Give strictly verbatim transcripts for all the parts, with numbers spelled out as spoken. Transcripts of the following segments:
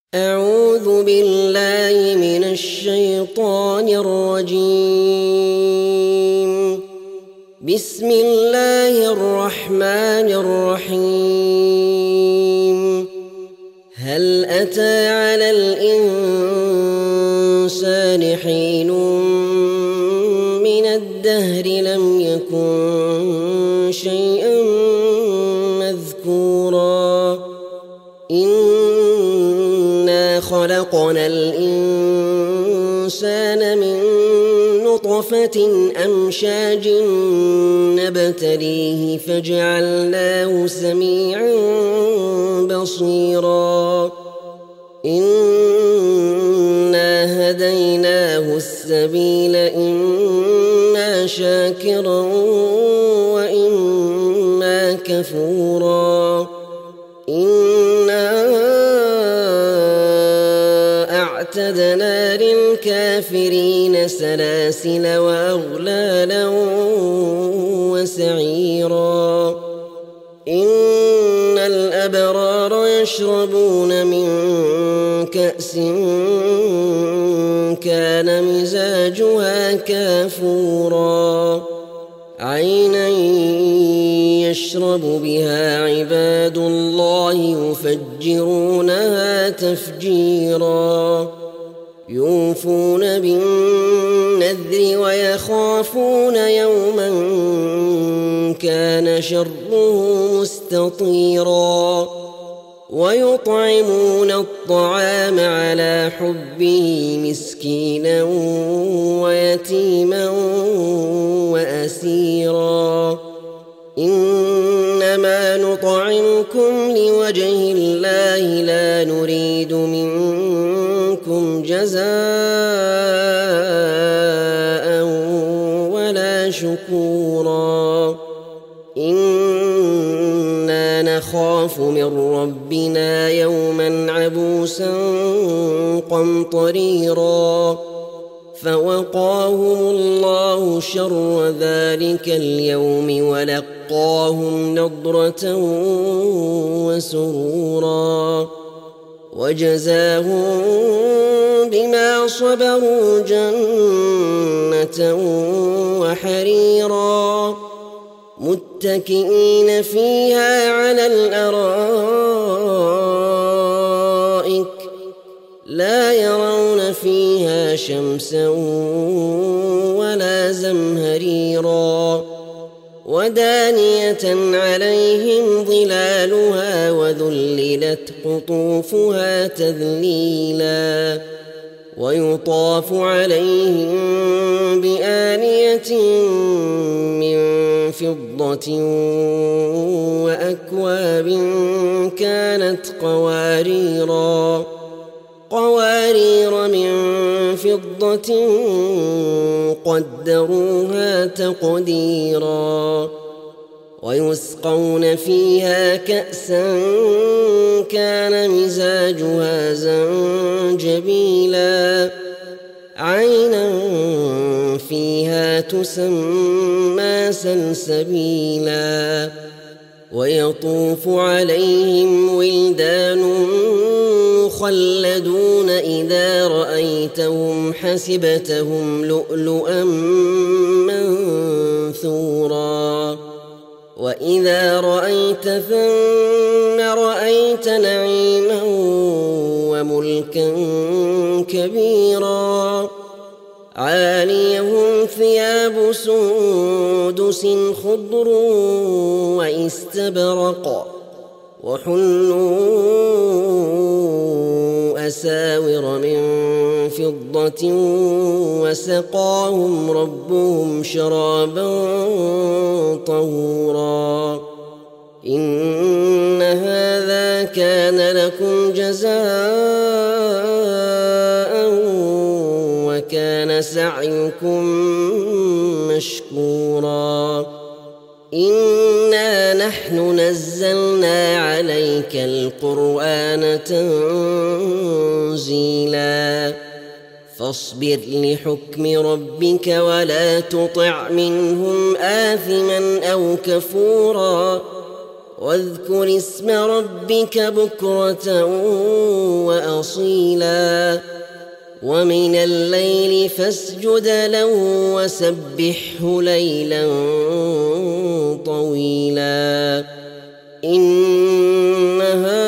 أعوذ بالله من الشيطان الرجيم. بسم الله الرحمن الرحيم. هل أتى على الإنسان حين من الدهر لم يكن شيئا مذكورا إنا خلقنا الإنسان من نطفة أمشاج نبتليه فجعلناه سميعا بصيرا إنا هديناه السبيل إما شاكرا وإما كفورا إنا أعتدنا للكافرين سلاسل وأغلالا وسعيرا إن الأبرار يشربون من كأس كان مزاجها كافورا عينا يشرب بها عباد الله يفجرونها تفجيرا يوفون بالنذر ويخافون يوما كان شره مستطيرا ويطعمون الطعام على حبه مسكينا ويتيما وأسيرا إنما نطعمكم لوجه الله لا نريد منكم جزاء ولا شكورا إنا نخاف من ربنا يوما عبوسا قمطريرا فوقاهم الله شر ذلك اليوم ولقاهم نضرة وسرورا وجزاهم بما صبروا جنة وحريرا متكئين فيها على الأرائك لا يرون فيها شمسا ولا زمهريرا ودانية عليهم ظلالها وذللت قطوفها تذليلا ويطاف عليهم بآنية من فضة وأكواب كانت قواريرا قوارير من فضة قدروها تقديرا ويسقون فيها كأسا كان مزاجها زنجبيلا عينا فيها تسمى سلسبيلا ويطوف عليهم ولدان مخلدون إذا رأيتهم حسبتهم لؤلؤا منثورا وإذا رأيت ثم رأيت نعيما وملكا كبيرا عاليهم ثياب سندس خضر واستبرق وحلوا أساور من فضة وسقاهم ربهم شرابا طهورا إن هذا كان لكم جزاء وكان سعيكم مشكورا إنا نحن نزلنا عليك القرآن تنزيلا فاصبر لحكم ربك ولا تطع منهم آثما أو كفورا واذكر اسم ربك بكرة وأصيلا. أصيلا ومن الليل فاسجد له وسبحه ليلا طويلا إن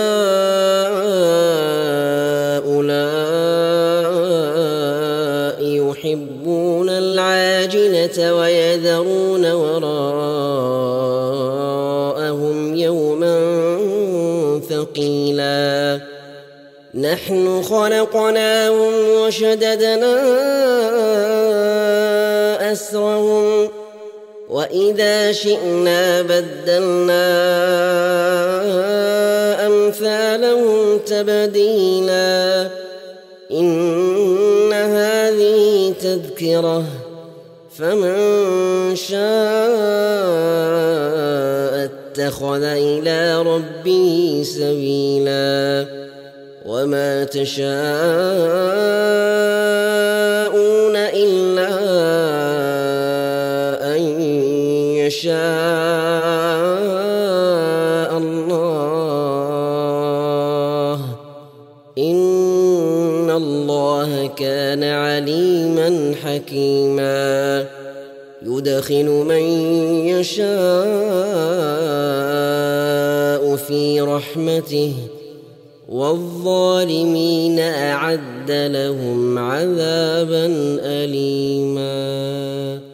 هؤلاء يحبون العاجلة ويذرون وراءهم يوما ثقيلا نحن خلقناهم وشددنا أسرهم وإذا شئنا بدلنا أمثالهم تبديلا إن هذه تذكرة فمن شاء اتخذ إلى ربه سبيلا وما تشاءون إلا أن يشاء الله إن الله كان عليما حكيما يدخل من يشاء في رحمته والظالمين أعد لهم عذابا أليما.